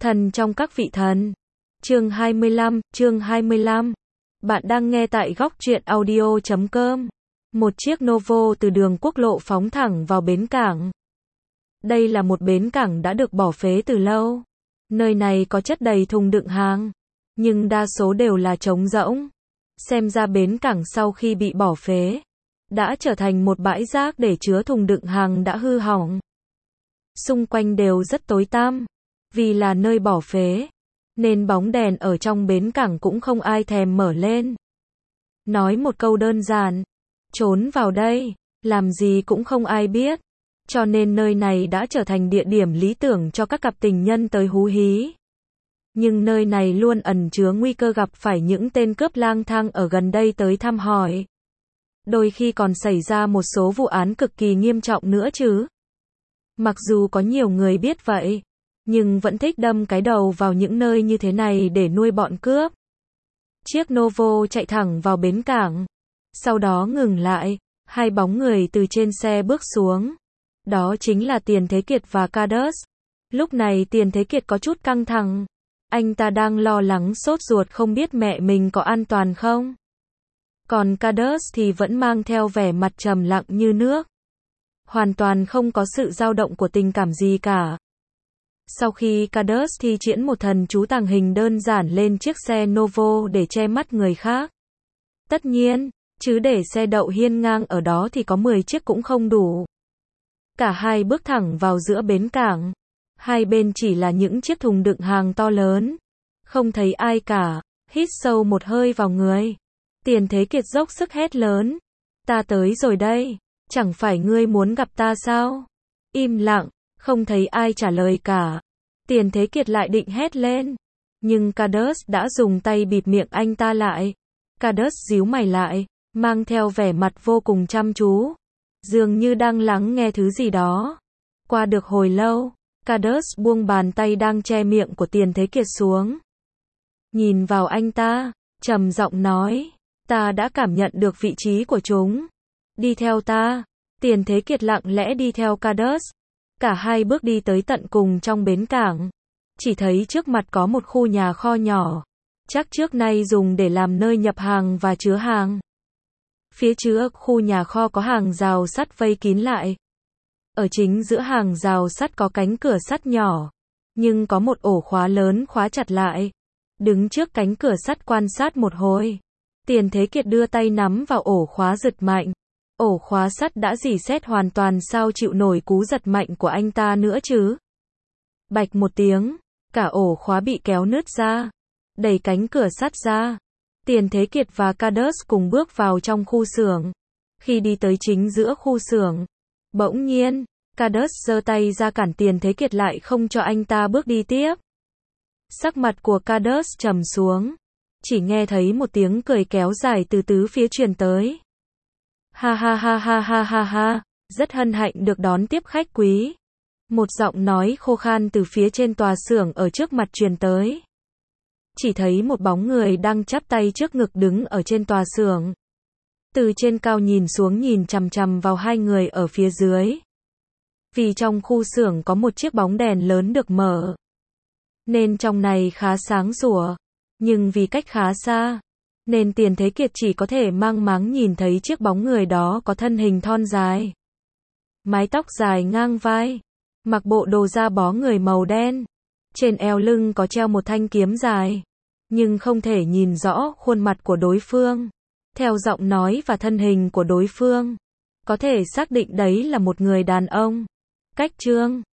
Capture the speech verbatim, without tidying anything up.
Thần trong các vị thần. Chương hai mươi lăm, chương hai mươi lăm. Bạn đang nghe tại góc truyện audio chấm com. Một chiếc Novo từ đường quốc lộ phóng thẳng vào bến cảng. Đây là một bến cảng đã được bỏ phế từ lâu. Nơi này có chất đầy thùng đựng hàng, nhưng đa số đều là trống rỗng. Xem ra bến cảng sau khi bị bỏ phế, đã trở thành một bãi rác để chứa thùng đựng hàng đã hư hỏng. Xung quanh đều rất tối tăm. Vì là nơi bỏ phế, nên bóng đèn ở trong bến cảng cũng không ai thèm mở lên. Nói một câu đơn giản, trốn vào đây, làm gì cũng không ai biết. Cho nên nơi này đã trở thành địa điểm lý tưởng cho các cặp tình nhân tới hú hí. Nhưng nơi này luôn ẩn chứa nguy cơ gặp phải những tên cướp lang thang ở gần đây tới thăm hỏi. Đôi khi còn xảy ra một số vụ án cực kỳ nghiêm trọng nữa chứ. Mặc dù có nhiều người biết vậy, nhưng vẫn thích đâm cái đầu vào những nơi như thế này để nuôi bọn cướp. Chiếc Novo chạy thẳng vào bến cảng. Sau đó ngừng lại, hai bóng người từ trên xe bước xuống. Đó chính là Tiền Thế Kiệt và Carlos. Lúc này Tiền Thế Kiệt có chút căng thẳng. Anh ta đang lo lắng sốt ruột không biết mẹ mình có an toàn không. Còn Carlos thì vẫn mang theo vẻ mặt trầm lặng như nước. Hoàn toàn không có sự dao động của tình cảm gì cả. Sau khi Carlos thi triển một thần chú tàng hình đơn giản lên chiếc xe Novo để che mắt người khác. Tất nhiên, chứ để xe đậu hiên ngang ở đó thì có mười chiếc cũng không đủ. Cả hai bước thẳng vào giữa bến cảng. Hai bên chỉ là những chiếc thùng đựng hàng to lớn. Không thấy ai cả, hít sâu một hơi vào người. Tiền Thế Kiệt dốc sức hét lớn. Ta tới rồi đây, chẳng phải ngươi muốn gặp ta sao? Im lặng. Không thấy ai trả lời cả. Tiền Thế Kiệt lại định hét lên. Nhưng Carlos đã dùng tay bịt miệng anh ta lại. Carlos díu mày lại, mang theo vẻ mặt vô cùng chăm chú. Dường như đang lắng nghe thứ gì đó. Qua được hồi lâu, Carlos buông bàn tay đang che miệng của Tiền Thế Kiệt xuống. Nhìn vào anh ta, trầm giọng nói. Ta đã cảm nhận được vị trí của chúng. Đi theo ta. Tiền Thế Kiệt lặng lẽ đi theo Carlos. Cả hai bước đi tới tận cùng trong bến cảng. Chỉ thấy trước mặt có một khu nhà kho nhỏ. Chắc trước nay dùng để làm nơi nhập hàng và chứa hàng. Phía trước khu nhà kho có hàng rào sắt vây kín lại. Ở chính giữa hàng rào sắt có cánh cửa sắt nhỏ. Nhưng có một ổ khóa lớn khóa chặt lại. Đứng trước cánh cửa sắt quan sát một hồi. Tiền Thế Kiệt đưa tay nắm vào ổ khóa giật mạnh. Ổ khóa sắt đã rỉ sét hoàn toàn, sao chịu nổi cú giật mạnh của anh ta nữa chứ. Bạch một tiếng, cả ổ khóa bị kéo nứt ra. Đẩy cánh cửa sắt ra. Tiền Thế Kiệt và Carlos cùng bước vào trong khu xưởng. Khi đi tới chính giữa khu xưởng, bỗng nhiên, Carlos giơ tay ra cản Tiền Thế Kiệt lại không cho anh ta bước đi tiếp. Sắc mặt của Carlos trầm xuống. Chỉ nghe thấy một tiếng cười kéo dài từ tứ phía truyền tới. Ha ha ha ha ha ha ha, rất hân hạnh được đón tiếp khách quý. Một giọng nói khô khan từ phía trên tòa xưởng ở trước mặt truyền tới. Chỉ thấy một bóng người đang chắp tay trước ngực đứng ở trên tòa xưởng. Từ trên cao nhìn xuống nhìn chằm chằm vào hai người ở phía dưới. Vì trong khu xưởng có một chiếc bóng đèn lớn được mở, nên trong này khá sáng sủa. Nhưng vì cách khá xa, nên Tiền Thế Kiệt chỉ có thể mang máng nhìn thấy chiếc bóng người đó có thân hình thon dài. Mái tóc dài ngang vai. Mặc bộ đồ da bó người màu đen. Trên eo lưng có treo một thanh kiếm dài. Nhưng không thể nhìn rõ khuôn mặt của đối phương. Theo giọng nói và thân hình của đối phương, có thể xác định đấy là một người đàn ông. Cách chương